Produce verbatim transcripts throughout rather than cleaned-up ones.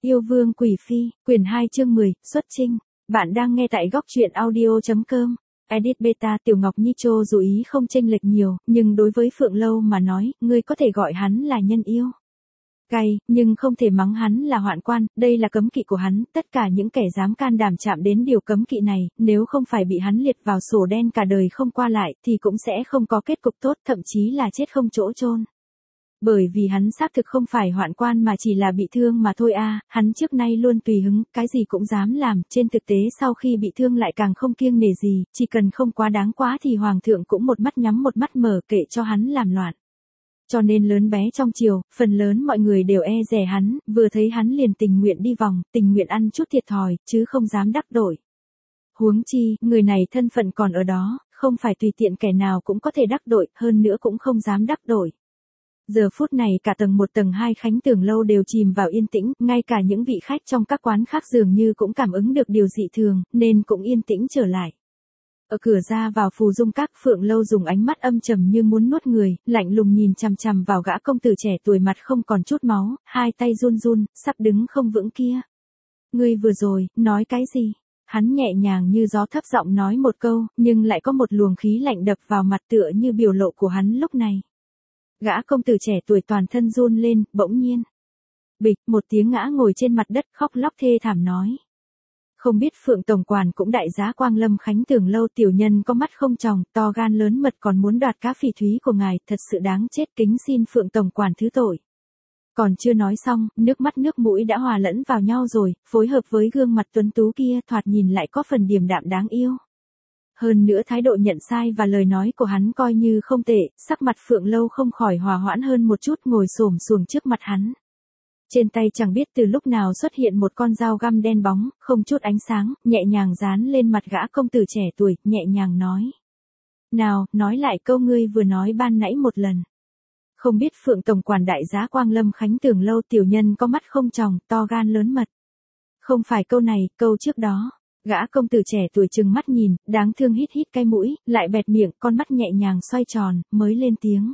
Yêu vương quỷ phi, quyển hai chương mười, xuất trinh. Bạn đang nghe tại góc truyện audio.com. Edit beta. Tiểu Ngọc Nhi Chô dù ý không chênh lệch nhiều, nhưng đối với Phượng Lâu mà nói, ngươi có thể gọi hắn là nhân yêu. Cay, nhưng không thể mắng hắn là hoạn quan, đây là cấm kỵ của hắn, tất cả những kẻ dám can đảm chạm đến điều cấm kỵ này, nếu không phải bị hắn liệt vào sổ đen cả đời không qua lại, thì cũng sẽ không có kết cục tốt, thậm chí là chết không chỗ chôn. Bởi vì hắn xác thực không phải hoạn quan mà chỉ là bị thương mà thôi a, hắn trước nay luôn tùy hứng, cái gì cũng dám làm, trên thực tế sau khi bị thương lại càng không kiêng nể gì, chỉ cần không quá đáng quá thì hoàng thượng cũng một mắt nhắm một mắt mở kệ cho hắn làm loạn. Cho nên lớn bé trong triều, phần lớn mọi người đều e dè hắn, vừa thấy hắn liền tình nguyện đi vòng, tình nguyện ăn chút thiệt thòi, chứ không dám đắc tội. Huống chi, người này thân phận còn ở đó, không phải tùy tiện kẻ nào cũng có thể đắc tội, hơn nữa cũng không dám đắc tội. Giờ phút này cả tầng một tầng hai Khánh Tường lâu đều chìm vào yên tĩnh, ngay cả những vị khách trong các quán khác dường như cũng cảm ứng được điều dị thường, nên cũng yên tĩnh trở lại. Ở cửa ra vào Phù Dung Các, Phượng Lâu dùng ánh mắt âm trầm như muốn nuốt người, lạnh lùng nhìn chằm chằm vào gã công tử trẻ tuổi mặt không còn chút máu, hai tay run run, sắp đứng không vững kia. Ngươi vừa rồi, nói cái gì? Hắn nhẹ nhàng như gió thấp giọng nói một câu, nhưng lại có một luồng khí lạnh đập vào mặt tựa như biểu lộ của hắn lúc này. Gã công tử trẻ tuổi toàn thân run lên, bỗng nhiên. Bịch, một tiếng ngã ngồi trên mặt đất khóc lóc thê thảm nói. Không biết Phượng Tổng Quản cũng đại giá Quang Lâm Khánh Tường lâu tiểu nhân có mắt không tròng, to gan lớn mật còn muốn đoạt cá phỉ thúy của ngài, thật sự đáng chết, kính xin Phượng Tổng Quản thứ tội. Còn chưa nói xong, nước mắt nước mũi đã hòa lẫn vào nhau rồi, phối hợp với gương mặt tuấn tú kia thoạt nhìn lại có phần điềm đạm đáng yêu. Hơn nữa thái độ nhận sai và lời nói của hắn coi như không tệ, sắc mặt Phượng Lâu không khỏi hòa hoãn hơn một chút, ngồi xổm xuống trước mặt hắn. Trên tay chẳng biết từ lúc nào xuất hiện một con dao găm đen bóng, không chút ánh sáng, nhẹ nhàng dán lên mặt gã công tử trẻ tuổi, nhẹ nhàng nói. Nào, nói lại câu ngươi vừa nói ban nãy một lần. Không biết Phượng Tổng Quản đại giá Quang Lâm Khánh Tường lâu tiểu nhân có mắt không tròng, to gan lớn mật. Không phải câu này, câu trước đó. Gã công tử trẻ tuổi trừng mắt nhìn, đáng thương hít hít cái mũi, lại bẹt miệng, con mắt nhẹ nhàng xoay tròn, mới lên tiếng.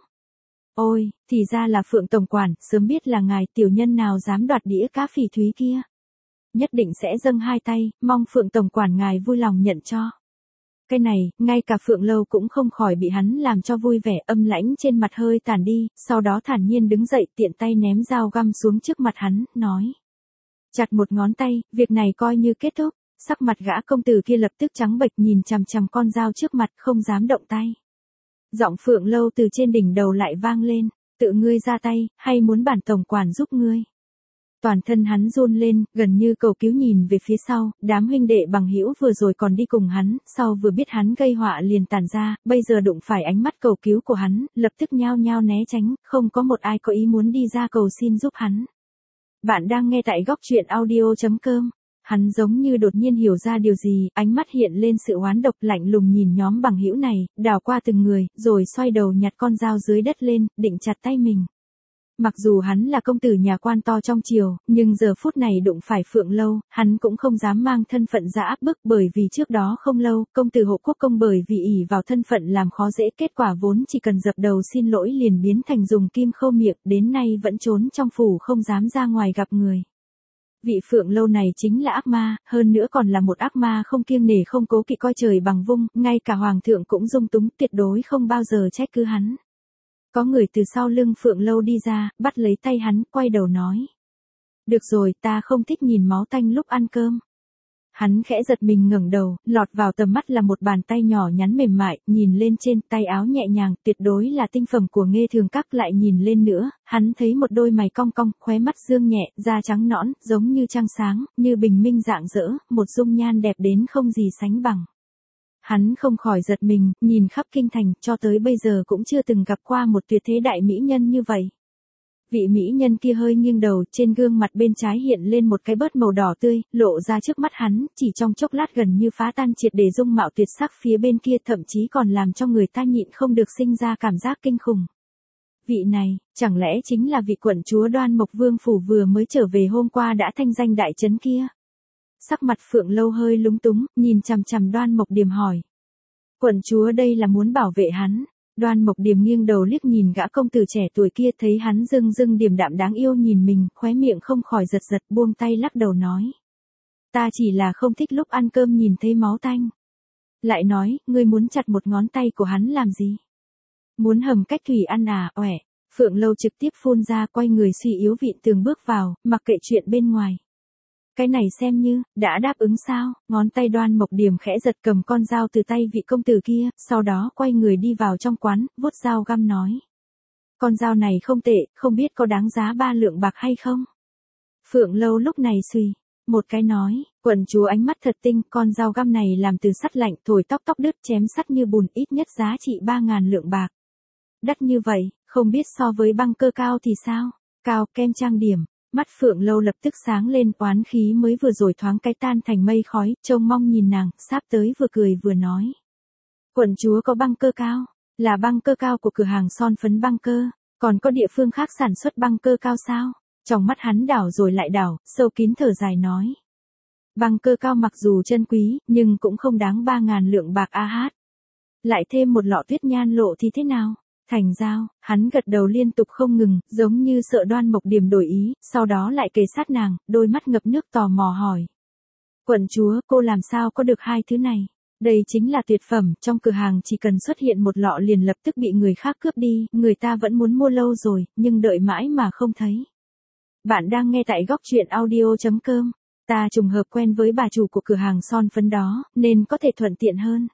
Ôi, thì ra là Phượng Tổng Quản, sớm biết là ngài, tiểu nhân nào dám đoạt đĩa cá phỉ thúy kia. Nhất định sẽ dâng hai tay, mong Phượng Tổng Quản ngài vui lòng nhận cho. Cái này, ngay cả Phượng Lâu cũng không khỏi bị hắn làm cho vui vẻ, âm lãnh trên mặt hơi tàn đi, sau đó thản nhiên đứng dậy tiện tay ném dao găm xuống trước mặt hắn, nói. Chặt một ngón tay, việc này coi như kết thúc. Sắc mặt gã công tử kia lập tức trắng bệch nhìn chằm chằm con dao trước mặt không dám động tay. Giọng Phượng Lâu từ trên đỉnh đầu lại vang lên, tự ngươi ra tay, hay muốn bản tổng quản giúp ngươi. Toàn thân hắn run lên, gần như cầu cứu nhìn về phía sau, đám huynh đệ bằng hữu vừa rồi còn đi cùng hắn, sau vừa biết hắn gây họa liền tản ra, bây giờ đụng phải ánh mắt cầu cứu của hắn, lập tức nhao nhao né tránh, không có một ai có ý muốn đi ra cầu xin giúp hắn. Bạn đang nghe tại góc truyện audio.com. Hắn giống như đột nhiên hiểu ra điều gì, ánh mắt hiện lên sự oán độc lạnh lùng nhìn nhóm bằng hữu này, đảo qua từng người, rồi xoay đầu nhặt con dao dưới đất lên, định chặt tay mình. Mặc dù hắn là công tử nhà quan to trong triều, nhưng giờ phút này đụng phải Phượng Lâu, hắn cũng không dám mang thân phận ra áp bức bởi vì trước đó không lâu, công tử hộ quốc công bởi vì ỷ vào thân phận làm khó dễ, kết quả vốn chỉ cần dập đầu xin lỗi liền biến thành dùng kim khâu miệng, đến nay vẫn trốn trong phủ không dám ra ngoài gặp người. Vị Phượng Lâu này chính là ác ma, hơn nữa còn là một ác ma không kiêng nể không cố kỵ coi trời bằng vung, ngay cả hoàng thượng cũng dung túng, tuyệt đối không bao giờ trách cứ hắn. Có người từ sau lưng Phượng Lâu đi ra, bắt lấy tay hắn, quay đầu nói. Được rồi, ta không thích nhìn máu tanh lúc ăn cơm. Hắn khẽ giật mình ngẩng đầu, lọt vào tầm mắt là một bàn tay nhỏ nhắn mềm mại, nhìn lên trên, tay áo nhẹ nhàng, tuyệt đối là tinh phẩm của Nghê Thường Các, lại nhìn lên nữa, hắn thấy một đôi mày cong cong, khóe mắt dương nhẹ, da trắng nõn, giống như trăng sáng, như bình minh rạng rỡ, một dung nhan đẹp đến không gì sánh bằng. Hắn không khỏi giật mình, nhìn khắp kinh thành, cho tới bây giờ cũng chưa từng gặp qua một tuyệt thế đại mỹ nhân như vậy. Vị mỹ nhân kia hơi nghiêng đầu, trên gương mặt bên trái hiện lên một cái bớt màu đỏ tươi, lộ ra trước mắt hắn, chỉ trong chốc lát gần như phá tan triệt để dung mạo tuyệt sắc phía bên kia, thậm chí còn làm cho người ta nhịn không được sinh ra cảm giác kinh khủng. Vị này, chẳng lẽ chính là vị quận chúa Đoan Mộc Vương phủ vừa mới trở về hôm qua đã thanh danh đại chấn kia? Sắc mặt Phượng Lâu hơi lúng túng, nhìn chằm chằm Đoan Mộc Điềm hỏi. Quận chúa đây là muốn bảo vệ hắn. Đoan Mộc Điềm nghiêng đầu liếc nhìn gã công tử trẻ tuổi kia, thấy hắn dưng dưng điềm đạm đáng yêu nhìn mình, khóe miệng không khỏi giật giật, buông tay lắc đầu nói. Ta chỉ là không thích lúc ăn cơm nhìn thấy máu tanh. Lại nói, ngươi muốn chặt một ngón tay của hắn làm gì? Muốn hầm cách thủy ăn à, oẻ. Phượng Lâu trực tiếp phun ra, quay người suy yếu vịn tường bước vào, mặc kệ chuyện bên ngoài. Cái này xem như, đã đáp ứng sao? Ngón tay Đoan Mộc Điềm khẽ giật cầm con dao từ tay vị công tử kia, sau đó quay người đi vào trong quán, vuốt dao găm nói. Con dao này không tệ, không biết có đáng giá ba lượng bạc hay không? Phượng Lâu lúc này suy, một cái nói, quận chúa ánh mắt thật tinh, con dao găm này làm từ sắt lạnh, thổi tóc tóc đứt, chém sắt như bùn, ít nhất giá trị ba ngàn lượng bạc. Đắt như vậy, không biết so với băng cơ cao thì sao? Cao, kem trang điểm. Mắt Phượng Lâu lập tức sáng lên, oán khí mới vừa rồi thoáng cái tan thành mây khói, trông mong nhìn nàng, sáp tới vừa cười vừa nói. Quận chúa có băng cơ cao, là băng cơ cao của cửa hàng son phấn băng cơ, còn có địa phương khác sản xuất băng cơ cao sao? Trong mắt hắn đảo rồi lại đảo, sâu kín thở dài nói. Băng cơ cao mặc dù chân quý, nhưng cũng không đáng ba ngàn lượng bạc a hát. Lại thêm một lọ tuyết nhan lộ thì thế nào? Thành giao, hắn gật đầu liên tục không ngừng, giống như sợ Đoan Mộc Điềm đổi ý, sau đó lại kề sát nàng, đôi mắt ngập nước tò mò hỏi. Quận chúa, cô làm sao có được hai thứ này? Đây chính là tuyệt phẩm, trong cửa hàng chỉ cần xuất hiện một lọ liền lập tức bị người khác cướp đi, người ta vẫn muốn mua lâu rồi, nhưng đợi mãi mà không thấy. Bạn đang nghe tại góc truyện audio chấm com, ta trùng hợp quen với bà chủ của cửa hàng son phấn đó, nên có thể thuận tiện hơn.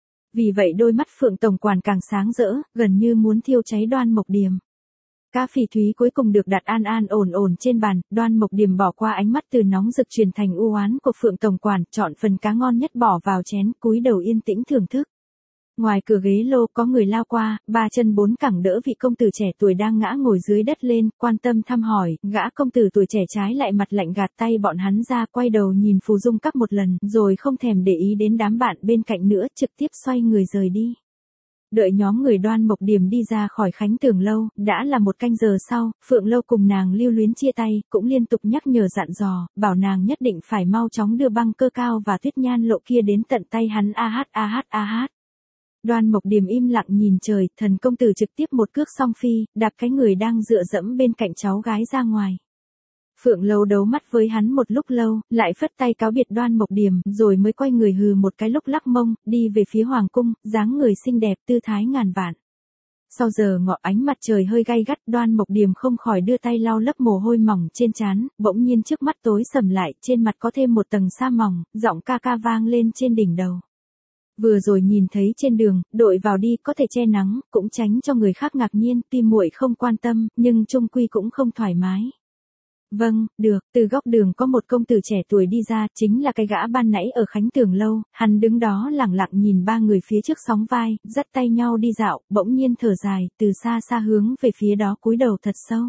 Vì vậy đôi mắt Phượng tổng quản càng sáng rỡ, gần như muốn thiêu cháy Đoan Mộc Điềm. Cá phỉ thúy cuối cùng được đặt an an ổn ổn trên bàn, Đoan Mộc Điềm bỏ qua ánh mắt từ nóng rực truyền thành u oán của Phượng tổng quản, chọn phần cá ngon nhất bỏ vào chén, cúi đầu yên tĩnh thưởng thức. Ngoài cửa ghế lô có người lao qua, ba chân bốn cẳng đỡ vị công tử trẻ tuổi đang ngã ngồi dưới đất lên, quan tâm thăm hỏi, gã công tử tuổi trẻ trái lại mặt lạnh gạt tay bọn hắn ra, quay đầu nhìn Phù Dung Các một lần, rồi không thèm để ý đến đám bạn bên cạnh nữa, trực tiếp xoay người rời đi. Đợi nhóm người Đoan Mộc Điềm đi ra khỏi Khánh Tường Lâu, đã là một canh giờ sau, Phượng Lâu cùng nàng lưu luyến chia tay, cũng liên tục nhắc nhở dặn dò, bảo nàng nhất định phải mau chóng đưa băng cơ cao và tuyết nhan lộ kia đến tận tay hắn a hát a hát a hát. Đoan Mộc Điềm im lặng nhìn trời, thần công tử trực tiếp một cước song phi, đạp cái người đang dựa dẫm bên cạnh cháu gái ra ngoài. Phượng Lâu đấu mắt với hắn một lúc lâu, lại phất tay cáo biệt Đoan Mộc Điềm, rồi mới quay người hừ một cái lúc lắc mông, đi về phía hoàng cung, dáng người xinh đẹp, tư thái ngàn vạn. Sau giờ ngọ ánh mặt trời hơi gay gắt, Đoan Mộc Điềm không khỏi đưa tay lau lấp mồ hôi mỏng trên trán, bỗng nhiên trước mắt tối sầm lại, trên mặt có thêm một tầng sa mỏng, giọng ca ca vang lên trên đỉnh đầu. Vừa rồi nhìn thấy trên đường, đội vào đi, có thể che nắng, cũng tránh cho người khác ngạc nhiên, tim muội không quan tâm, nhưng chung quy cũng không thoải mái. Vâng, được, từ góc đường có một công tử trẻ tuổi đi ra, chính là cái gã ban nãy ở Khánh Tường Lâu, hắn đứng đó lẳng lặng nhìn ba người phía trước sóng vai, dắt tay nhau đi dạo, bỗng nhiên thở dài, từ xa xa hướng về phía đó cúi đầu thật sâu.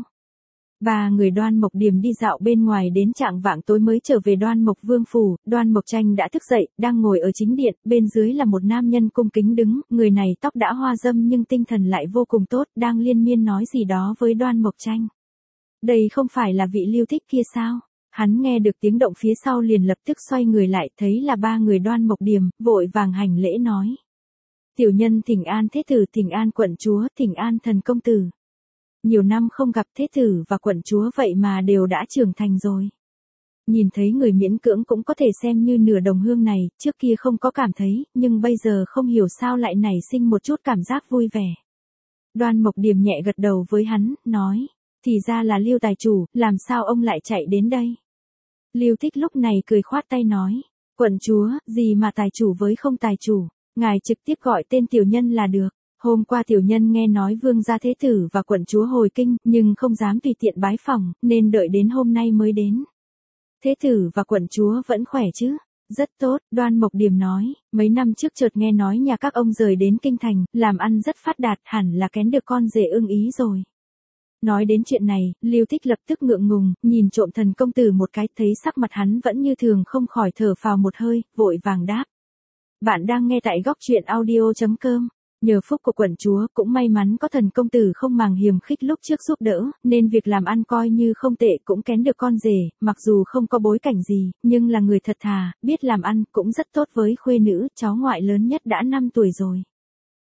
Ba người Đoan Mộc Điềm đi dạo bên ngoài đến trạng vạng tối mới trở về Đoan Mộc Vương phủ, Đoan Mộc Tranh đã thức dậy, đang ngồi ở chính điện, bên dưới là một nam nhân cung kính đứng, người này tóc đã hoa râm nhưng tinh thần lại vô cùng tốt, đang liên miên nói gì đó với Đoan Mộc Tranh. Đây không phải là vị Lưu Thích kia sao? Hắn nghe được tiếng động phía sau liền lập tức xoay người lại, thấy là ba người Đoan Mộc Điềm, vội vàng hành lễ nói. Tiểu nhân thỉnh an thế tử, thỉnh an quận chúa, thỉnh an thần công tử. Nhiều năm không gặp thế tử và quận chúa vậy mà đều đã trưởng thành rồi. Nhìn thấy người miễn cưỡng cũng có thể xem như nửa đồng hương này, trước kia không có cảm thấy, nhưng bây giờ không hiểu sao lại nảy sinh một chút cảm giác vui vẻ. Đoan Mộc Điềm nhẹ gật đầu với hắn, nói, thì ra là Lưu tài chủ, làm sao ông lại chạy đến đây? Lưu Thích lúc này cười khoát tay nói, quận chúa, gì mà tài chủ với không tài chủ, ngài trực tiếp gọi tên tiểu nhân là được. Hôm qua tiểu nhân nghe nói vương gia thế tử và quận chúa hồi kinh, nhưng không dám tùy tiện bái phỏng, nên đợi đến hôm nay mới đến. Thế tử và quận chúa vẫn khỏe chứ? Rất tốt, Đoan Mộc Điềm nói, mấy năm trước chợt nghe nói nhà các ông rời đến kinh thành, làm ăn rất phát đạt, hẳn là kén được con rể ưng ý rồi. Nói đến chuyện này, Lưu Thích lập tức ngượng ngùng, nhìn trộm thần công tử một cái, thấy sắc mặt hắn vẫn như thường không khỏi thở phào một hơi, vội vàng đáp. Bạn đang nghe tại góc truyện audio chấm com. Nhờ phúc của quận chúa, cũng may mắn có thần công tử không màng hiềm khích lúc trước giúp đỡ, nên việc làm ăn coi như không tệ, cũng kén được con rể, mặc dù không có bối cảnh gì, nhưng là người thật thà, biết làm ăn, cũng rất tốt với khuê nữ, cháu ngoại lớn nhất đã năm tuổi rồi.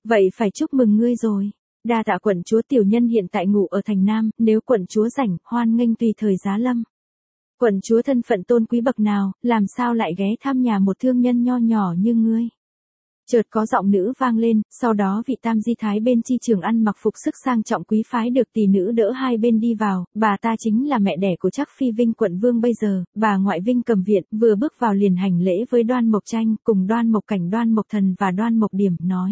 Vậy phải chúc mừng ngươi rồi. Đa tạ quận chúa, tiểu nhân hiện tại ngủ ở thành Nam, nếu quận chúa rảnh, hoan nghênh tùy thời giá lâm. Quận chúa thân phận tôn quý bậc nào, làm sao lại ghé thăm nhà một thương nhân nho nhỏ như ngươi. Chợt có giọng nữ vang lên, sau đó vị tam di thái bên chi trường ăn mặc phục sức sang trọng quý phái được tỷ nữ đỡ hai bên đi vào, bà ta chính là mẹ đẻ của Trác Phi Vinh quận vương bây giờ, bà ngoại Vinh Cầm Viện, vừa bước vào liền hành lễ với Đoan Mộc Tranh, cùng Đoan Mộc Cảnh, Đoan Mộc Thần và Đoan Mộc Điểm, nói: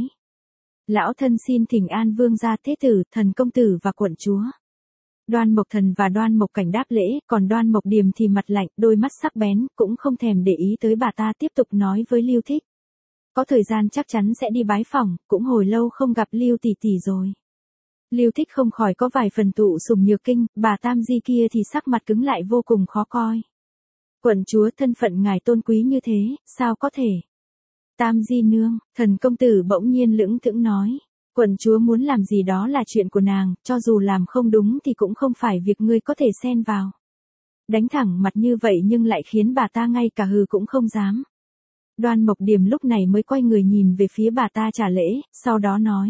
Lão thân xin thỉnh an vương gia thế tử, thần công tử và quận chúa. Đoan Mộc Thần và Đoan Mộc Cảnh đáp lễ, còn Đoan Mộc Điểm thì mặt lạnh, đôi mắt sắc bén, cũng không thèm để ý tới bà ta, tiếp tục nói với Lưu Thích: Có thời gian chắc chắn sẽ đi bái phỏng, cũng hồi lâu không gặp Lưu tỷ tỷ rồi. Lưu Thích không khỏi có vài phần tụ sùng nhược kinh, bà tam di kia thì sắc mặt cứng lại vô cùng khó coi. Quận chúa, thân phận ngài tôn quý như thế, sao có thể? Tam di nương, thần công tử bỗng nhiên lững thững nói. Quận chúa muốn làm gì đó là chuyện của nàng, cho dù làm không đúng thì cũng không phải việc ngươi có thể xen vào. Đánh thẳng mặt như vậy nhưng lại khiến bà ta ngay cả hừ cũng không dám. Đoan Mộc Điểm lúc này mới quay người nhìn về phía bà ta trả lễ, sau đó nói: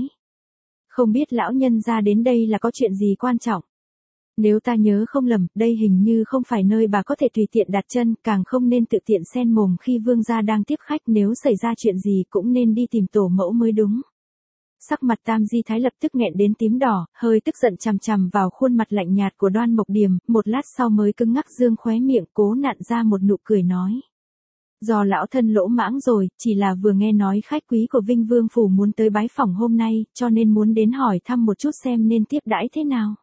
Không biết lão nhân ra đến đây là có chuyện gì quan trọng? Nếu ta nhớ không lầm, đây hình như không phải nơi bà có thể tùy tiện đặt chân, càng không nên tự tiện xen mồm khi vương gia đang tiếp khách, nếu xảy ra chuyện gì cũng nên đi tìm tổ mẫu mới đúng. Sắc mặt tam di thái lập tức nghẹn đến tím đỏ, hơi tức giận chằm chằm vào khuôn mặt lạnh nhạt của Đoan Mộc Điểm, một lát sau mới cứng ngắc dương khóe miệng cố nặn ra một nụ cười nói: Do lão thân lỗ mãng rồi, chỉ là vừa nghe nói khách quý của Vinh Vương Phủ muốn tới bái phỏng hôm nay, cho nên muốn đến hỏi thăm một chút xem nên tiếp đãi thế nào.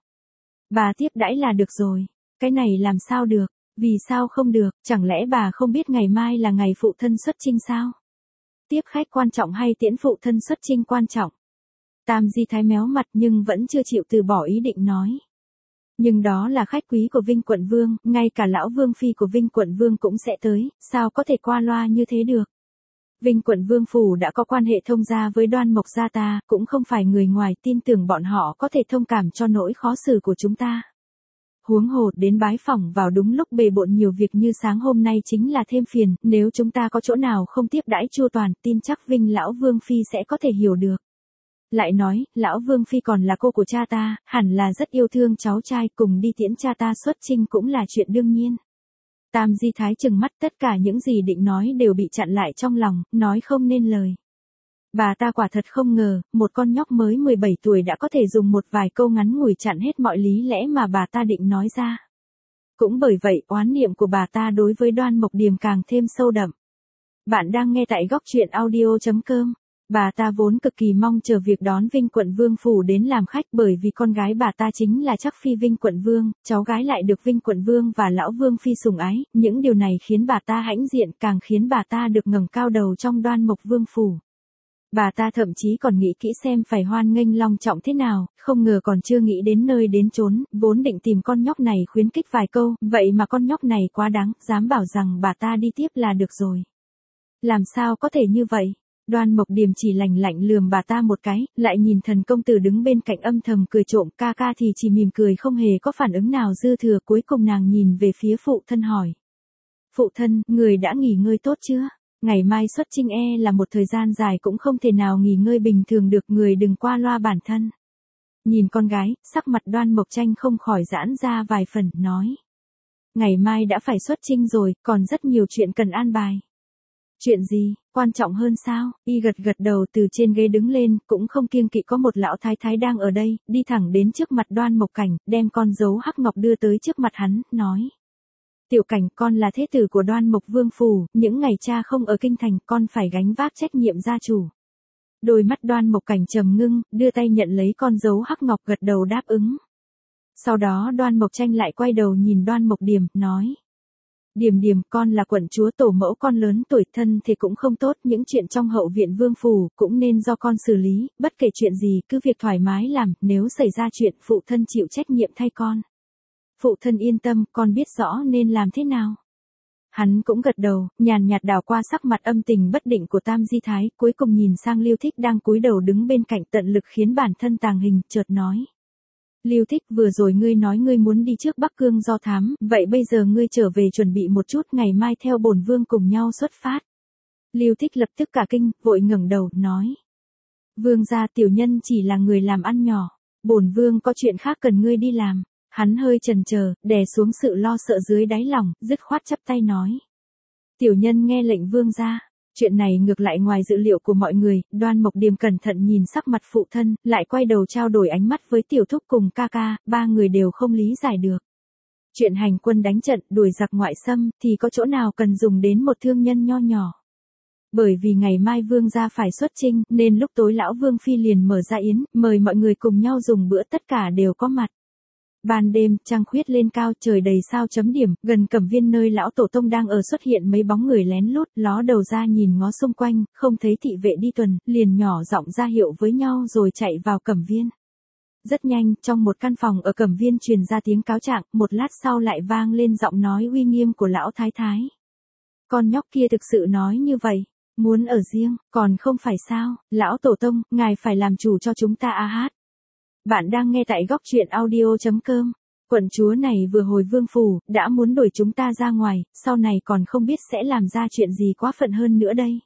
Bà tiếp đãi là được rồi. Cái này làm sao được? Vì sao không được? Chẳng lẽ bà không biết ngày mai là ngày phụ thân xuất chinh sao? Tiếp khách quan trọng hay tiễn phụ thân xuất chinh quan trọng? Tam di thái méo mặt nhưng vẫn chưa chịu từ bỏ ý định nói. Nhưng đó là khách quý của Vinh quận vương, ngay cả lão vương phi của Vinh quận vương cũng sẽ tới, sao có thể qua loa như thế được? Vinh quận vương phủ đã có quan hệ thông gia với Đoan Mộc gia ta, cũng không phải người ngoài, tin tưởng bọn họ có thể thông cảm cho nỗi khó xử của chúng ta. Huống hồ đến bái phỏng vào đúng lúc bề bộn nhiều việc như sáng hôm nay chính là thêm phiền, nếu chúng ta có chỗ nào không tiếp đãi chu toàn, tin chắc Vinh lão vương phi sẽ có thể hiểu được. Lại nói, lão vương phi còn là cô của cha ta, hẳn là rất yêu thương cháu trai, cùng đi tiễn cha ta xuất chinh cũng là chuyện đương nhiên. Tam di thái trừng mắt, tất cả những gì định nói đều bị chặn lại trong lòng, nói không nên lời. Bà ta quả thật không ngờ, một con nhóc mới mười bảy tuổi đã có thể dùng một vài câu ngắn ngủi chặn hết mọi lý lẽ mà bà ta định nói ra. Cũng bởi vậy, oán niệm của bà ta đối với Đoan Mộc Điểm càng thêm sâu đậm. Bạn đang nghe tại góc truyện audio chấm com. Bà ta vốn cực kỳ mong chờ việc đón Vinh quận vương phủ đến làm khách, bởi vì con gái bà ta chính là Trác Phi Vinh quận vương, cháu gái lại được Vinh quận vương và lão vương phi sủng ái, những điều này khiến bà ta hãnh diện, càng khiến bà ta được ngẩng cao đầu trong Đoan Mộc vương phủ. Bà ta thậm chí còn nghĩ kỹ xem phải hoan nghênh long trọng thế nào, không ngờ còn chưa nghĩ đến nơi đến chốn, vốn định tìm con nhóc này khuyến khích vài câu, vậy mà con nhóc này quá đáng, dám bảo rằng bà ta đi tiếp là được rồi. Làm sao có thể như vậy? Đoan Mộc Điểm chỉ lạnh lạnh lườm bà ta một cái, lại nhìn thần công tử đứng bên cạnh âm thầm cười trộm, ca ca thì chỉ mỉm cười không hề có phản ứng nào dư thừa, cuối cùng nàng nhìn về phía phụ thân hỏi. Phụ thân, người đã nghỉ ngơi tốt chưa? Ngày mai xuất chinh e là một thời gian dài cũng không thể nào nghỉ ngơi bình thường được, người đừng qua loa bản thân. Nhìn con gái, sắc mặt Đoan Mộc Tranh không khỏi giãn ra vài phần, nói. Ngày mai đã phải xuất chinh rồi, còn rất nhiều chuyện cần an bài. Chuyện gì, quan trọng hơn sao? Y gật gật đầu, từ trên ghế đứng lên, cũng không kiêng kỵ có một lão thái thái đang ở đây, đi thẳng đến trước mặt Đoan Mộc Cảnh, đem con dấu hắc ngọc đưa tới trước mặt hắn, nói. Tiểu Cảnh, con là thế tử của Đoan Mộc vương phủ, những ngày cha không ở kinh thành, con phải gánh vác trách nhiệm gia chủ. Đôi mắt Đoan Mộc Cảnh trầm ngưng, đưa tay nhận lấy con dấu hắc ngọc, gật đầu đáp ứng. Sau đó Đoan Mộc Tranh lại quay đầu nhìn Đoan Mộc Điểm, nói. Điểm Điểm, con là quận chúa, tổ mẫu con lớn tuổi, thân thì cũng không tốt, những chuyện trong hậu viện vương phủ cũng nên do con xử lý, bất kể chuyện gì cứ việc thoải mái làm, nếu xảy ra chuyện phụ thân chịu trách nhiệm thay con. Phụ thân yên tâm, con biết rõ nên làm thế nào. Hắn cũng gật đầu, nhàn nhạt đảo qua sắc mặt âm tình bất định của Tam Di Thái, cuối cùng nhìn sang Lưu Thích đang cúi đầu đứng bên cạnh, tận lực khiến bản thân tàng hình, chợt nói. Lưu Thích, vừa rồi ngươi nói ngươi muốn đi trước Bắc Cương do thám, vậy bây giờ ngươi trở về chuẩn bị một chút, ngày mai theo bổn vương cùng nhau xuất phát. Lưu Thích lập tức cả kinh, vội ngẩng đầu, nói. Vương gia, tiểu nhân chỉ là người làm ăn nhỏ. Bổn vương có chuyện khác cần ngươi đi làm. Hắn hơi chần chờ, đè xuống sự lo sợ dưới đáy lòng, dứt khoát chắp tay nói. Tiểu nhân nghe lệnh vương gia. Chuyện này ngược lại ngoài dự liệu của mọi người, Đoan Mộc Điềm cẩn thận nhìn sắc mặt phụ thân, lại quay đầu trao đổi ánh mắt với tiểu thúc cùng ca ca, ba người đều không lý giải được. Chuyện hành quân đánh trận, đuổi giặc ngoại xâm, thì có chỗ nào cần dùng đến một thương nhân nho nhỏ. Bởi vì ngày mai vương gia phải xuất chinh, nên lúc tối lão vương phi liền mở ra yến, mời mọi người cùng nhau dùng bữa, tất cả đều có mặt. Ban đêm, trăng khuyết lên cao, trời đầy sao chấm điểm, gần Cẩm Viên nơi lão tổ tông đang ở xuất hiện mấy bóng người lén lút, ló đầu ra nhìn ngó xung quanh, không thấy thị vệ đi tuần, liền nhỏ giọng ra hiệu với nhau rồi chạy vào Cẩm Viên. Rất nhanh, trong một căn phòng ở Cẩm Viên truyền ra tiếng cáo trạng, một lát sau lại vang lên giọng nói uy nghiêm của lão thái thái. Con nhóc kia thực sự nói như vậy, muốn ở riêng, còn không phải sao, lão tổ tông, ngài phải làm chủ cho chúng ta a hát. Bạn đang nghe tại góc truyện audio chấm com. Quận chúa này vừa hồi vương phủ, đã muốn đuổi chúng ta ra ngoài, sau này còn không biết sẽ làm ra chuyện gì quá phận hơn nữa đây.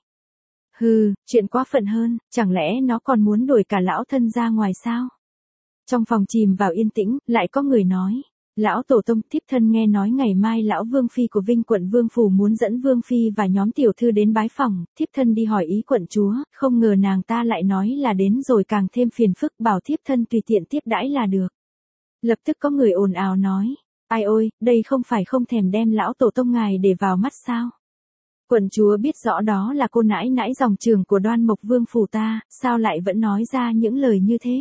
Hừ, chuyện quá phận hơn, chẳng lẽ nó còn muốn đuổi cả lão thân ra ngoài sao? Trong phòng chìm vào yên tĩnh, lại có người nói. Lão tổ tông, thiếp thân nghe nói ngày mai lão vương phi của Vinh quận vương phủ muốn dẫn vương phi và nhóm tiểu thư đến bái phòng, thiếp thân đi hỏi ý quận chúa, không ngờ nàng ta lại nói là đến rồi càng thêm phiền phức, bảo thiếp thân tùy tiện tiếp đãi là được. Lập tức có người ồn ào nói, ai ôi, đây không phải không thèm đem lão tổ tông ngài để vào mắt sao? Quận chúa biết rõ đó là cô nãi nãi dòng trưởng của Đoan Mộc vương phủ ta, sao lại vẫn nói ra những lời như thế?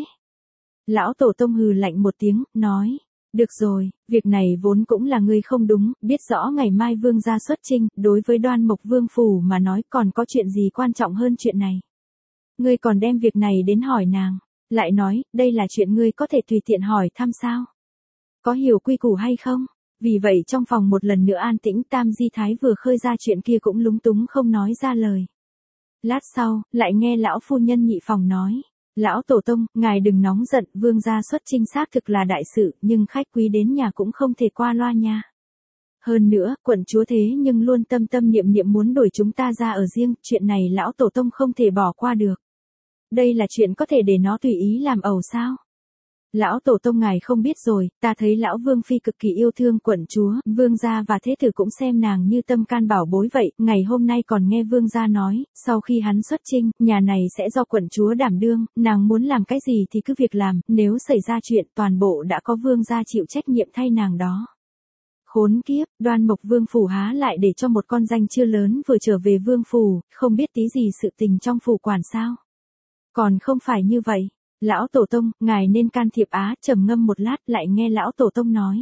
Lão tổ tông hừ lạnh một tiếng, nói. Được rồi, việc này vốn cũng là ngươi không đúng, biết rõ ngày mai vương gia xuất chinh, đối với Đoan Mộc vương phủ mà nói còn có chuyện gì quan trọng hơn chuyện này. Ngươi còn đem việc này đến hỏi nàng, lại nói, đây là chuyện ngươi có thể tùy tiện hỏi thăm sao? Có hiểu quy củ hay không? Vì vậy trong phòng một lần nữa an tĩnh, Tam Di Thái vừa khơi ra chuyện kia cũng lúng túng không nói ra lời. Lát sau, lại nghe lão phu nhân nhị phòng nói. Lão tổ tông, ngài đừng nóng giận, vương gia xuất chinh xác thực là đại sự, nhưng khách quý đến nhà cũng không thể qua loa nha. Hơn nữa, quận chúa thế nhưng luôn tâm tâm niệm niệm muốn đuổi chúng ta ra ở riêng, chuyện này lão tổ tông không thể bỏ qua được. Đây là chuyện có thể để nó tùy ý làm ẩu sao? Lão tổ tông ngài không biết rồi, ta thấy lão vương phi cực kỳ yêu thương quận chúa, vương gia và thế tử cũng xem nàng như tâm can bảo bối vậy, ngày hôm nay còn nghe vương gia nói, sau khi hắn xuất chinh, nhà này sẽ do quận chúa đảm đương, nàng muốn làm cái gì thì cứ việc làm, nếu xảy ra chuyện toàn bộ đã có vương gia chịu trách nhiệm thay nàng đó. Khốn kiếp, Đoan Mộc vương phủ há lại để cho một con danh chưa lớn vừa trở về vương phủ, không biết tí gì sự tình trong phủ quản sao? Còn không phải như vậy. Lão tổ tông, ngài nên can thiệp á, trầm ngâm một lát lại nghe lão tổ tông nói.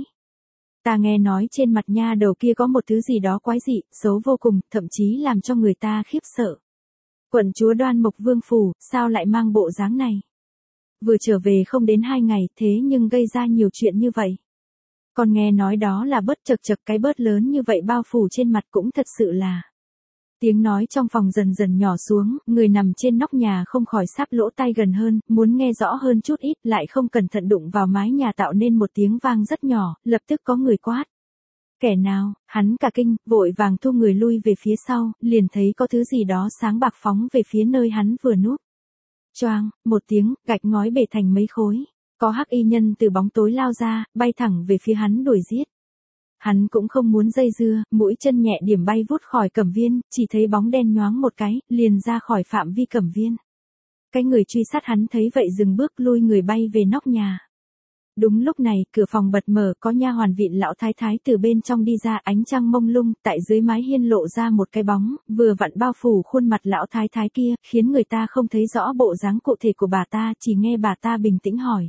Ta nghe nói trên mặt nha đầu kia có một thứ gì đó quái dị, xấu vô cùng, thậm chí làm cho người ta khiếp sợ. Quận chúa Đoan Mộc vương phủ, sao lại mang bộ dáng này? Vừa trở về không đến hai ngày, thế nhưng gây ra nhiều chuyện như vậy. Còn nghe nói đó là bớt chật chật, cái bớt lớn như vậy bao phủ trên mặt cũng thật sự là. Tiếng nói trong phòng dần dần nhỏ xuống, người nằm trên nóc nhà không khỏi sáp lỗ tai gần hơn, muốn nghe rõ hơn chút ít, lại không cẩn thận đụng vào mái nhà tạo nên một tiếng vang rất nhỏ, lập tức có người quát. Kẻ nào? Hắn cả kinh, vội vàng thu người lui về phía sau, liền thấy có thứ gì đó sáng bạc phóng về phía nơi hắn vừa núp. Choang, một tiếng, gạch ngói bể thành mấy khối. Có hắc y nhân từ bóng tối lao ra, bay thẳng về phía hắn đuổi giết. Hắn cũng không muốn dây dưa, mũi chân nhẹ điểm bay vút khỏi Cẩm Viên, chỉ thấy bóng đen nhoáng một cái, liền ra khỏi phạm vi Cẩm Viên. Cái người truy sát hắn thấy vậy dừng bước lui người bay về nóc nhà. Đúng lúc này, cửa phòng bật mở, có nha hoàn Vịn lão thái thái từ bên trong đi ra, ánh trăng mông lung, tại dưới mái hiên lộ ra một cái bóng, vừa vặn bao phủ khuôn mặt lão thái thái kia, khiến người ta không thấy rõ bộ dáng cụ thể của bà ta, chỉ nghe bà ta bình tĩnh hỏi.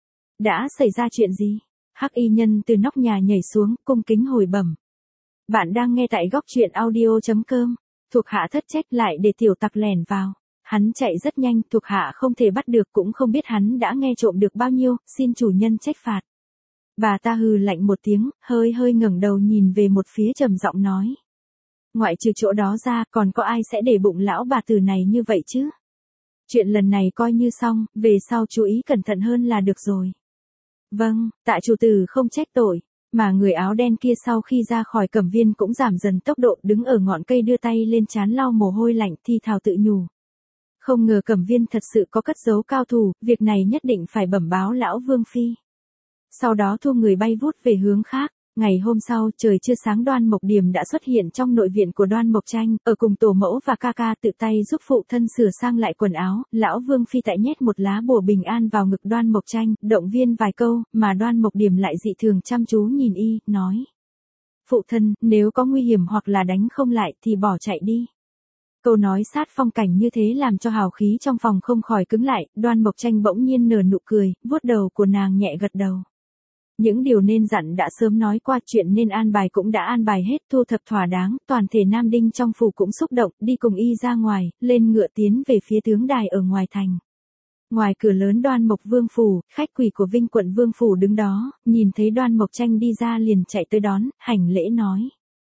Đã xảy ra chuyện gì? Hắc y nhân từ nóc nhà nhảy xuống, cung kính hồi bẩm. Bạn đang nghe tại góc truyện audio chấm com. Thuộc hạ thất trách lại để tiểu tặc lẻn vào. Hắn chạy rất nhanh, thuộc hạ không thể bắt được, cũng không biết hắn đã nghe trộm được bao nhiêu, xin chủ nhân trách phạt. Bà ta hừ lạnh một tiếng, hơi hơi ngẩng đầu nhìn về một phía trầm giọng nói. Ngoại trừ chỗ đó ra, còn có ai sẽ để bụng lão bà tử này như vậy chứ? Chuyện lần này coi như xong, về sau chú ý cẩn thận hơn là được rồi. Vâng, tạ chủ tử không trách tội, mà người áo đen kia sau khi ra khỏi Cẩm Viên cũng giảm dần tốc độ, đứng ở ngọn cây đưa tay lên trán lau mồ hôi lạnh, thi thào tự nhủ. Không ngờ Cẩm Viên thật sự có cất giấu cao thủ, việc này nhất định phải bẩm báo lão Vương Phi. Sau đó thu người bay vút về hướng khác. Ngày hôm sau, trời chưa sáng Đoan Mộc Điềm đã xuất hiện trong nội viện của Đoan Mộc Tranh, ở cùng tổ mẫu và ca ca tự tay giúp phụ thân sửa sang lại quần áo, lão Vương Phi tại nhét một lá bùa bình an vào ngực Đoan Mộc Tranh, động viên vài câu, mà Đoan Mộc Điềm lại dị thường chăm chú nhìn y, nói. Phụ thân, nếu có nguy hiểm hoặc là đánh không lại thì bỏ chạy đi. Câu nói sát phong cảnh như thế làm cho hào khí trong phòng không khỏi cứng lại, Đoan Mộc Tranh bỗng nhiên nở nụ cười, vuốt đầu của nàng nhẹ gật đầu. Những điều nên dặn đã sớm nói qua, chuyện nên an bài cũng đã an bài hết, thu thập thỏa đáng, toàn thể nam đinh trong phủ cũng xúc động, đi cùng y ra ngoài, lên ngựa tiến về phía tướng đài ở ngoài thành. Ngoài cửa lớn Đoan Mộc Vương phủ, khách quỳ của Vinh quận Vương phủ đứng đó, nhìn thấy Đoan Mộc Tranh đi ra liền chạy tới đón, hành lễ nói.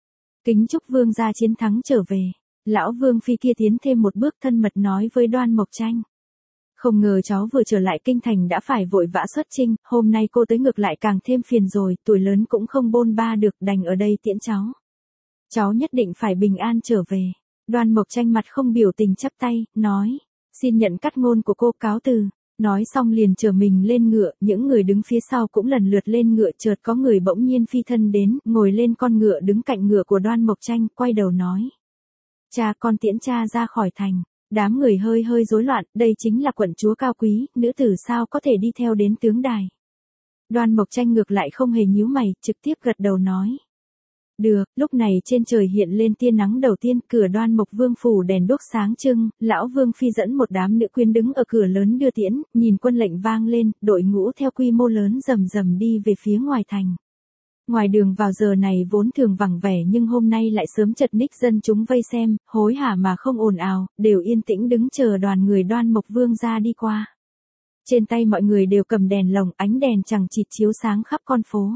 Kính chúc vương gia chiến thắng trở về. Lão Vương Phi kia tiến thêm một bước thân mật nói với Đoan Mộc Tranh. Không ngờ cháu vừa trở lại kinh thành đã phải vội vã xuất chinh, hôm nay cô tới ngược lại càng thêm phiền rồi, tuổi lớn cũng không bôn ba được, đành ở đây tiễn cháu. Cháu nhất định phải bình an trở về. Đoan Mộc Tranh mặt không biểu tình chắp tay, nói, xin nhận cắt ngôn của cô, cáo từ. Nói xong liền trở mình lên ngựa, những người đứng phía sau cũng lần lượt lên ngựa, chợt có người bỗng nhiên phi thân đến, ngồi lên con ngựa đứng cạnh ngựa của Đoan Mộc Tranh, quay đầu nói. Cha, con tiễn cha ra khỏi thành. Đám người hơi hơi rối loạn, đây chính là quận chúa cao quý, nữ tử sao có thể đi theo đến tướng đài. Đoan Mộc Tranh ngược lại không hề nhíu mày, trực tiếp gật đầu nói. Được, lúc này trên trời hiện lên tia nắng đầu tiên, cửa Đoan Mộc Vương phủ đèn đuốc sáng trưng, lão Vương Phi dẫn một đám nữ quyến đứng ở cửa lớn đưa tiễn, nhìn quân lệnh vang lên, đội ngũ theo quy mô lớn rầm rầm đi về phía ngoài thành. Ngoài đường vào giờ này vốn thường vắng vẻ nhưng hôm nay lại sớm chật ních, dân chúng vây xem, hối hả mà không ồn ào, đều yên tĩnh đứng chờ đoàn người Đoan Mộc Vương ra đi qua. Trên tay mọi người đều cầm đèn lồng, ánh đèn chằng chịt chiếu sáng khắp con phố.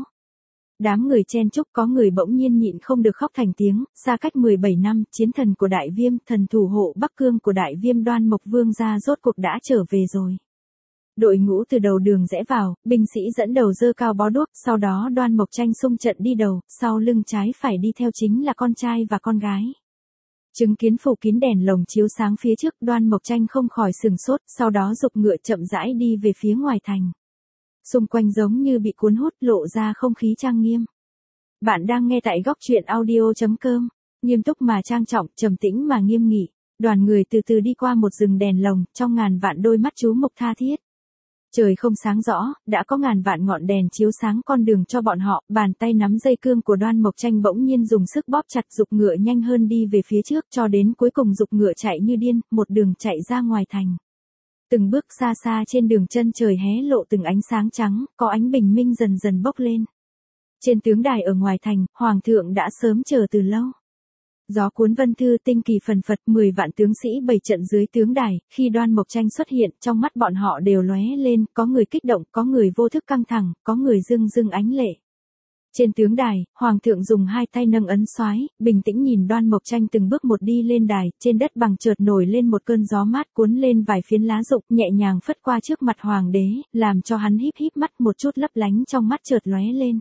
Đám người chen chúc, có người bỗng nhiên nhịn không được khóc thành tiếng, xa cách mười bảy năm, chiến thần của Đại Viêm, thần thủ hộ Bắc Cương của Đại Viêm Đoan Mộc Vương gia rốt cuộc đã trở về rồi. Đội ngũ từ đầu đường rẽ vào, binh sĩ dẫn đầu giơ cao bó đuốc, sau đó Đoan Mộc Tranh xung trận đi đầu, sau lưng trái phải đi theo chính là con trai và con gái. Chứng kiến phủ kín đèn lồng chiếu sáng phía trước, Đoan Mộc Tranh không khỏi sừng sốt, sau đó giục ngựa chậm rãi đi về phía ngoài thành. Xung quanh giống như bị cuốn hút, lộ ra không khí trang nghiêm. Bạn đang nghe tại góc truyện audio chấm com, nghiêm túc mà trang trọng, trầm tĩnh mà nghiêm nghị. Đoàn người từ từ đi qua một rừng đèn lồng, trong ngàn vạn đôi mắt chú mục tha thiết. Trời không sáng rõ, đã có ngàn vạn ngọn đèn chiếu sáng con đường cho bọn họ, bàn tay nắm dây cương của Đoan Mộc Tranh bỗng nhiên dùng sức bóp chặt, giục ngựa nhanh hơn đi về phía trước, cho đến cuối cùng giục ngựa chạy như điên, một đường chạy ra ngoài thành. Từng bước xa xa trên đường chân trời hé lộ từng ánh sáng trắng, có ánh bình minh dần dần bốc lên. Trên tướng đài ở ngoài thành, Hoàng thượng đã sớm chờ từ lâu. Gió cuốn vân thư, tinh kỳ phần phật, mười vạn tướng sĩ bày trận dưới tướng đài, khi Đoan Mộc Tranh xuất hiện, trong mắt bọn họ đều lóe lên, có người kích động, có người vô thức căng thẳng, có người rưng rưng ánh lệ. Trên tướng đài, Hoàng thượng dùng hai tay nâng ấn soái, bình tĩnh nhìn Đoan Mộc Tranh từng bước một đi lên đài, trên đất bằng chợt nổi lên một cơn gió mát cuốn lên vài phiến lá rụng, nhẹ nhàng phất qua trước mặt Hoàng đế, làm cho hắn híp híp mắt, một chút lấp lánh trong mắt chợt lóe lên.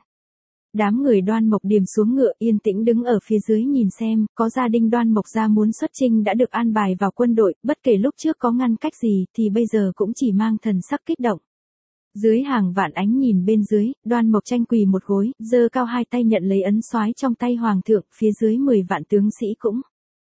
Đám người Đoan Mộc Điềm xuống ngựa yên tĩnh đứng ở phía dưới nhìn xem, có gia đình Đoan Mộc gia muốn xuất chinh đã được an bài vào quân đội, bất kể lúc trước có ngăn cách gì thì bây giờ cũng chỉ mang thần sắc kích động. Dưới hàng vạn ánh nhìn bên dưới, Đoan Mộc Tranh quỳ một gối, giơ cao hai tay nhận lấy ấn soái trong tay Hoàng thượng, phía dưới mười vạn tướng sĩ cũng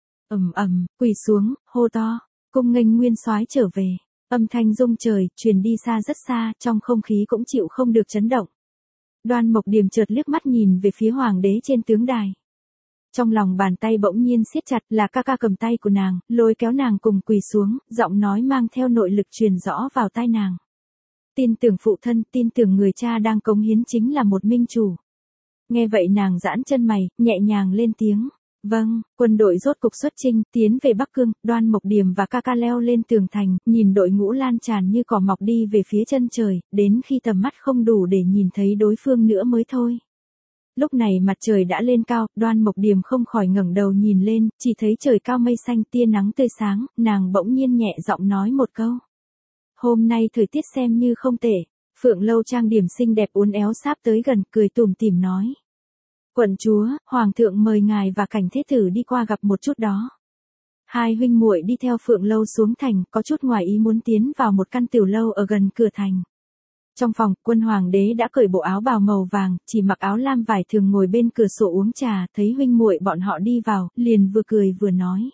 ầm ầm quỳ xuống, hô to, cung nghênh nguyên soái trở về. Âm thanh rung trời, truyền đi xa rất xa, trong không khí cũng chịu không được chấn động. Đoan Mộc Điềm chợt liếc mắt nhìn về phía Hoàng đế trên tướng đài. Trong lòng bàn tay bỗng nhiên siết chặt, là ca ca cầm tay của nàng, lôi kéo nàng cùng quỳ xuống, giọng nói mang theo nội lực truyền rõ vào tai nàng. Tin tưởng phụ thân, tin tưởng người cha đang cống hiến chính là một minh chủ. Nghe vậy nàng giãn chân mày, nhẹ nhàng lên tiếng. Vâng, quân đội rốt cục xuất chinh, tiến về Bắc Cương, Đoan Mộc Điềm và ca ca leo lên tường thành, nhìn đội ngũ lan tràn như cỏ mọc đi về phía chân trời, đến khi tầm mắt không đủ để nhìn thấy đối phương nữa mới thôi. Lúc này mặt trời đã lên cao, Đoan Mộc Điềm không khỏi ngẩng đầu nhìn lên, chỉ thấy trời cao mây xanh, tia nắng tươi sáng, nàng bỗng nhiên nhẹ giọng nói một câu. Hôm nay thời tiết xem như không tệ. Phượng Lâu trang điểm xinh đẹp uốn éo sáp tới gần, cười tủm tỉm nói. Quận chúa, Hoàng thượng mời ngài và Cảnh Thế Tử đi qua gặp một chút đó. Hai huynh muội đi theo Phượng Lâu xuống thành, có chút ngoài ý muốn tiến vào một căn tiểu lâu ở gần cửa thành. Trong phòng, Quân Hoàng đế đã cởi bộ áo bào màu vàng, chỉ mặc áo lam vải thường ngồi bên cửa sổ uống trà, thấy huynh muội bọn họ đi vào, liền vừa cười vừa nói.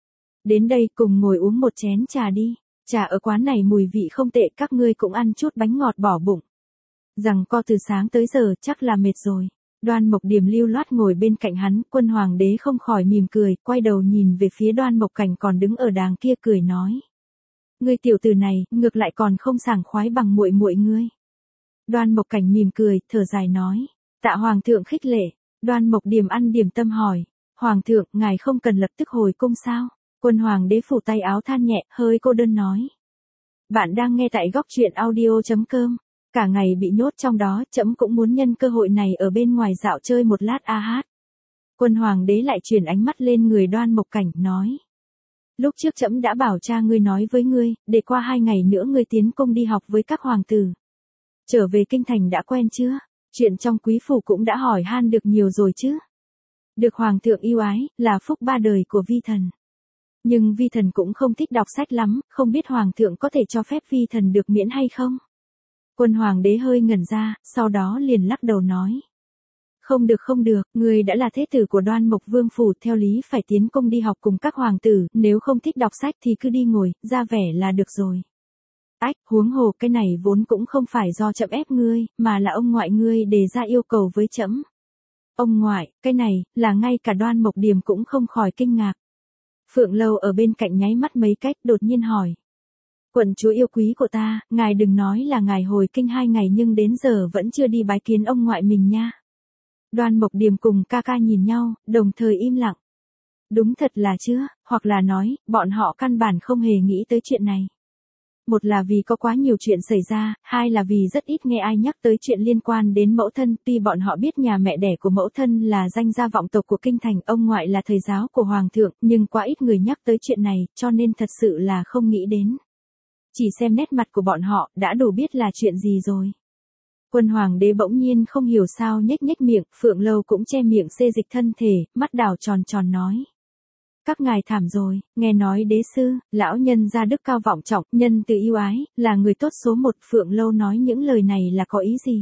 Đến đây cùng ngồi uống một chén trà đi, trà ở quán này mùi vị không tệ, các ngươi cũng ăn chút bánh ngọt bỏ bụng. Rằng co từ sáng tới giờ chắc là mệt rồi. Đoan Mộc Điềm lưu loát ngồi bên cạnh hắn, Quân Hoàng đế không khỏi mỉm cười, quay đầu nhìn về phía Đoan Mộc Cảnh còn đứng ở đàng kia cười nói. Ngươi tiểu tử này, ngược lại còn không sảng khoái bằng muội muội ngươi. Đoan Mộc Cảnh mỉm cười, thở dài nói. Tạ Hoàng thượng khích lệ. Đoan Mộc Điềm ăn điểm tâm hỏi. Hoàng thượng, ngài không cần lập tức hồi cung sao? Quân Hoàng đế phủ tay áo than nhẹ, hơi cô đơn nói. Bạn đang nghe tại góc truyện audio chấm com. Cả ngày bị nhốt trong đó, trẫm cũng muốn nhân cơ hội này ở bên ngoài dạo chơi một lát a hát. Quân Hoàng đế lại chuyển ánh mắt lên người Đoan Mộc Cảnh, nói. Lúc trước trẫm đã bảo cha ngươi nói với ngươi, để qua hai ngày nữa ngươi tiến cung đi học với các hoàng tử. Trở về kinh thành đã quen chưa? Chuyện trong quý phủ cũng đã hỏi han được nhiều rồi chứ? Được Hoàng thượng yêu ái, là phúc ba đời của vi thần. Nhưng vi thần cũng không thích đọc sách lắm, không biết Hoàng thượng có thể cho phép vi thần được miễn hay không? Quân Hoàng đế hơi ngẩn ra, sau đó liền lắc đầu nói. Không được không được, ngươi đã là thế tử của Đoan Mộc Vương phủ, theo lý phải tiến cung đi học cùng các hoàng tử, nếu không thích đọc sách thì cứ đi ngồi, ra vẻ là được rồi. Ách, huống hồ cái này vốn cũng không phải do trẫm ép ngươi, mà là ông ngoại ngươi đề ra yêu cầu với trẫm. Ông ngoại, cái này, là ngay cả Đoan Mộc Điềm cũng không khỏi kinh ngạc. Phượng Lâu ở bên cạnh nháy mắt mấy cách, đột nhiên hỏi. Quận chúa yêu quý của ta, ngài đừng nói là ngài hồi kinh hai ngày nhưng đến giờ vẫn chưa đi bái kiến ông ngoại mình nha. Đoan Mộc Điềm cùng ca ca nhìn nhau, đồng thời im lặng. Đúng thật là chưa, hoặc là nói, bọn họ căn bản không hề nghĩ tới chuyện này. Một là vì có quá nhiều chuyện xảy ra, hai là vì rất ít nghe ai nhắc tới chuyện liên quan đến mẫu thân, tuy bọn họ biết nhà mẹ đẻ của mẫu thân là danh gia vọng tộc của kinh thành, ông ngoại là thầy giáo của hoàng thượng, nhưng quá ít người nhắc tới chuyện này, cho nên thật sự là không nghĩ đến. Chỉ xem nét mặt của bọn họ, đã đủ biết là chuyện gì rồi. Quân Hoàng đế bỗng nhiên không hiểu sao nhếch nhếch miệng, Phượng Lâu cũng che miệng xê dịch thân thể, mắt đảo tròn tròn nói. Các ngài thảm rồi, nghe nói đế sư, lão nhân gia đức cao vọng trọng, nhân từ yêu ái, là người tốt số một. Phượng Lâu nói những lời này là có ý gì?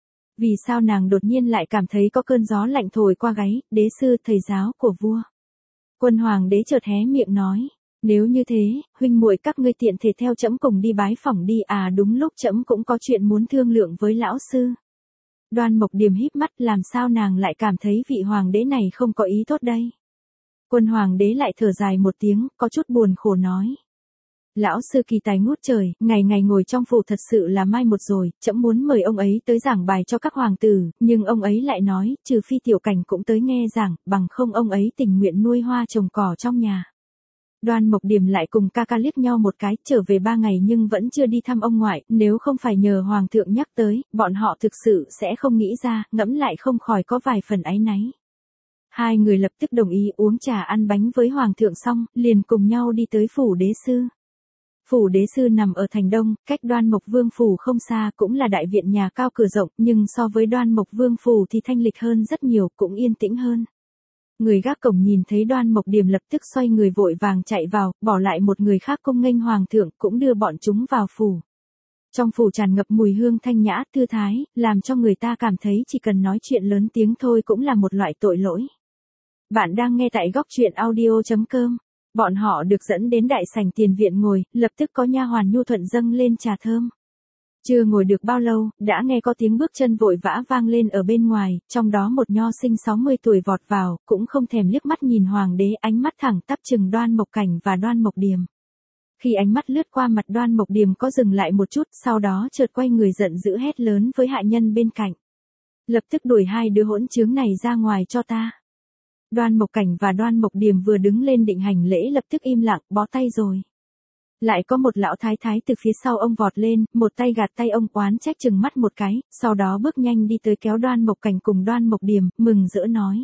Vì sao nàng đột nhiên lại cảm thấy có cơn gió lạnh thổi qua gáy, đế sư thầy giáo của vua? Quân Hoàng đế chợt hé miệng nói. Nếu như thế, huynh muội các ngươi tiện thể theo trẫm cùng đi bái phỏng đi, à đúng lúc trẫm cũng có chuyện muốn thương lượng với lão sư. Đoan Mộc Điềm híp mắt, làm sao nàng lại cảm thấy vị hoàng đế này không có ý tốt đây? Quân Hoàng đế lại thở dài một tiếng, có chút buồn khổ nói. Lão sư kỳ tài ngút trời, ngày ngày ngồi trong phủ thật sự là mai một rồi, trẫm muốn mời ông ấy tới giảng bài cho các hoàng tử, nhưng ông ấy lại nói, trừ phi Tiểu Cảnh cũng tới nghe giảng, bằng không ông ấy tình nguyện nuôi hoa trồng cỏ trong nhà. Đoan Mộc Điềm lại cùng ca ca liếc nhau một cái, trở về ba ngày nhưng vẫn chưa đi thăm ông ngoại, nếu không phải nhờ hoàng thượng nhắc tới, bọn họ thực sự sẽ không nghĩ ra, ngẫm lại không khỏi có vài phần áy náy. Hai người lập tức đồng ý uống trà ăn bánh với hoàng thượng xong, liền cùng nhau đi tới phủ đế sư. Phủ đế sư nằm ở thành đông, cách Đoan Mộc Vương phủ không xa, cũng là đại viện nhà cao cửa rộng, nhưng so với Đoan Mộc Vương phủ thì thanh lịch hơn rất nhiều, cũng yên tĩnh hơn. Người gác cổng nhìn thấy Đoan Mộc Điềm lập tức xoay người vội vàng chạy vào, bỏ lại một người khác cung nghênh hoàng thượng, cũng đưa bọn chúng vào phủ. Trong phủ tràn ngập mùi hương thanh nhã, thư thái, làm cho người ta cảm thấy chỉ cần nói chuyện lớn tiếng thôi cũng là một loại tội lỗi. Bạn đang nghe tại góc truyện audio chấm com. Bọn họ được dẫn đến đại sảnh tiền viện ngồi, lập tức có nha hoàn nhu thuận dâng lên trà thơm. Chưa ngồi được bao lâu, đã nghe có tiếng bước chân vội vã vang lên ở bên ngoài, trong đó một nho sinh sáu mươi tuổi vọt vào, cũng không thèm liếc mắt nhìn hoàng đế, ánh mắt thẳng tắp chừng Đoan Mộc Cảnh và Đoan Mộc Điềm. Khi ánh mắt lướt qua mặt Đoan Mộc Điềm có dừng lại một chút, sau đó chợt quay người giận dữ hét lớn với hạ nhân bên cạnh. Lập tức đuổi hai đứa hỗn trướng này ra ngoài cho ta. Đoan Mộc Cảnh và Đoan Mộc Điềm vừa đứng lên định hành lễ lập tức im lặng, bó tay rồi. Lại có một lão thái thái từ phía sau ông vọt lên, một tay gạt tay ông oán trách chừng mắt một cái, sau đó bước nhanh đi tới kéo Đoan Mộc Cảnh cùng Đoan Mộc Điềm, mừng rỡ nói.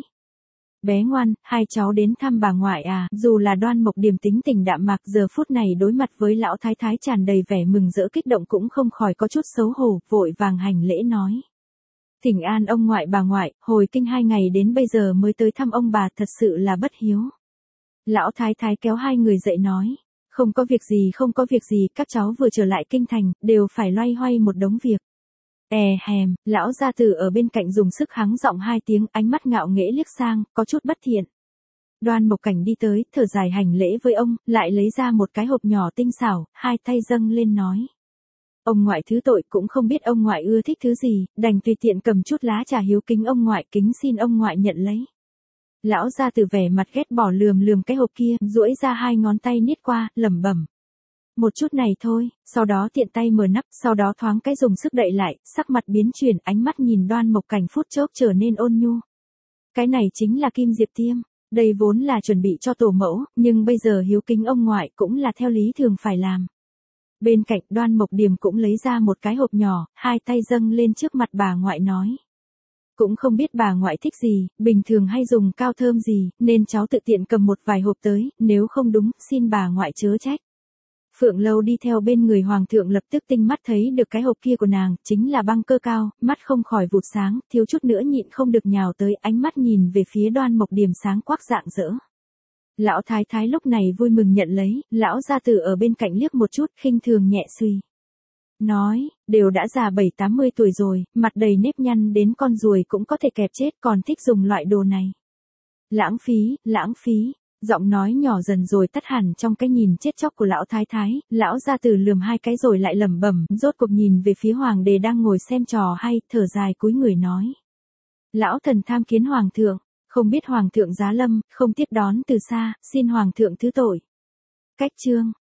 Bé ngoan, hai cháu đến thăm bà ngoại à, dù là Đoan Mộc Điềm tính tình đạm mạc giờ phút này đối mặt với lão thái thái tràn đầy vẻ mừng rỡ kích động cũng không khỏi có chút xấu hổ, vội vàng hành lễ nói. Thỉnh an ông ngoại bà ngoại, hồi kinh hai ngày đến bây giờ mới tới thăm ông bà thật sự là bất hiếu. Lão thái thái kéo hai người dậy nói. Không có việc gì không có việc gì, các cháu vừa trở lại kinh thành, đều phải loay hoay một đống việc. E hèm, lão gia tử ở bên cạnh dùng sức hắng giọng hai tiếng, ánh mắt ngạo nghễ liếc sang, có chút bất thiện. Đoan Mộc Cảnh đi tới, thở dài hành lễ với ông, lại lấy ra một cái hộp nhỏ tinh xảo, hai tay dâng lên nói. Ông ngoại thứ tội, cũng không biết ông ngoại ưa thích thứ gì, đành tùy tiện cầm chút lá trà hiếu kính ông ngoại, kính xin ông ngoại nhận lấy. Lão gia tử vẻ mặt ghét bỏ lườm lườm cái hộp kia, duỗi ra hai ngón tay niết qua, lẩm bẩm. Một chút này thôi, sau đó tiện tay mở nắp, sau đó thoáng cái dùng sức đậy lại, sắc mặt biến chuyển, ánh mắt nhìn Đoan Mộc Cảnh phút chốc trở nên ôn nhu. Cái này chính là kim diệp tiêm, đây vốn là chuẩn bị cho tổ mẫu, nhưng bây giờ hiếu kính ông ngoại cũng là theo lý thường phải làm. Bên cạnh Đoan Mộc Điềm cũng lấy ra một cái hộp nhỏ, hai tay dâng lên trước mặt bà ngoại nói. Cũng không biết bà ngoại thích gì, bình thường hay dùng cao thơm gì, nên cháu tự tiện cầm một vài hộp tới, nếu không đúng, xin bà ngoại chớ trách. Phượng Lâu đi theo bên người hoàng thượng lập tức tinh mắt thấy được cái hộp kia của nàng, chính là băng cơ cao, mắt không khỏi vụt sáng, thiếu chút nữa nhịn không được nhào tới, ánh mắt nhìn về phía Đoan Mộc Điềm sáng quắc rạng rỡ. Lão thái thái lúc này vui mừng nhận lấy, lão gia tử ở bên cạnh liếc một chút, khinh thường nhẹ suy. Nói, đều đã già bảy tám mươi tuổi rồi, mặt đầy nếp nhăn đến con ruồi cũng có thể kẹp chết, còn thích dùng loại đồ này. Lãng phí, lãng phí. Giọng nói nhỏ dần rồi tắt hẳn trong cái nhìn chết chóc của lão thái thái, lão gia tử lườm hai cái rồi lại lẩm bẩm, rốt cuộc nhìn về phía hoàng đế đang ngồi xem trò hay, thở dài cúi người nói. Lão thần tham kiến hoàng thượng, không biết hoàng thượng giá lâm, không tiếp đón từ xa, xin hoàng thượng thứ tội. Cách chương